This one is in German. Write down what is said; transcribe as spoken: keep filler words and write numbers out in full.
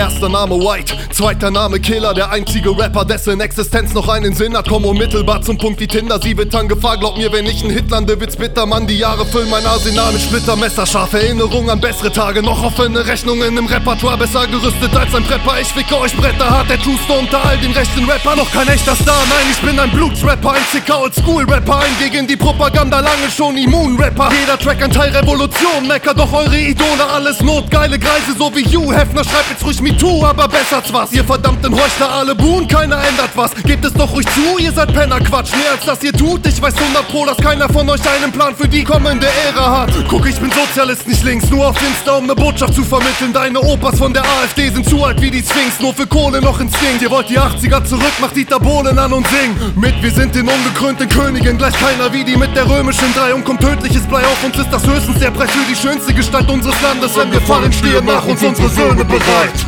Erster Name White, zweiter Name Killer, der einzige Rapper, dessen Existenz noch einen Sinn hat. Komm unmittelbar zum Punkt wie Tinder, sie wird an Gefahr. Glaub mir, wenn ich ein Hit lande, wird's bitter, Mann. Die Jahre füllen mein Arsenal mit Splitter, messerscharf Erinnerungen an bessere Tage, noch offene Rechnungen im Repertoire, besser gerüstet als ein Prepper. Ich ficke euch Bretter hart, der True-Store unter all den rechten Rapper. Noch kein echter Star, nein, ich bin ein Blutsrapper, ein sicker Oldschool-Rapper, ein gegen die Propaganda lange schon Immun-Rapper. Jeder Track ein Teil Revolution, mecker doch eure Idole, alles notgeile Greise, so wie Hugh Hefner. Schreibt jetzt ruhig MeToo, aber bessert's was. Ihr verdammten Heuchler alle buhen, keiner ändert was. Gebt es doch ruhig zu, ihr seid Penner, Quatsch. Mehr als das ihr tut, ich weiß hundert pro, dass keiner von euch einen Plan für die kommende Ära hat. Guck, ich bin Sozialist, nicht links, nur auf Insta, um ne Botschaft zu vermitteln. Deine Opas von der AfD sind zu alt wie die Sphinx, nur für Kohle noch Instinkt. Ihr wollt die achtziger zurück, macht Dieter Bohlen an und sing mit, wir sind den ungekrönten Königen, gleich keiner wie die mit der römischen Drei. Und kommt tödliches Blei auf uns, ist das höchstens der Preis für die schönste Gestalt unseres Landes. Wenn wir fallen, stehen nach uns unsere Söhne bereit.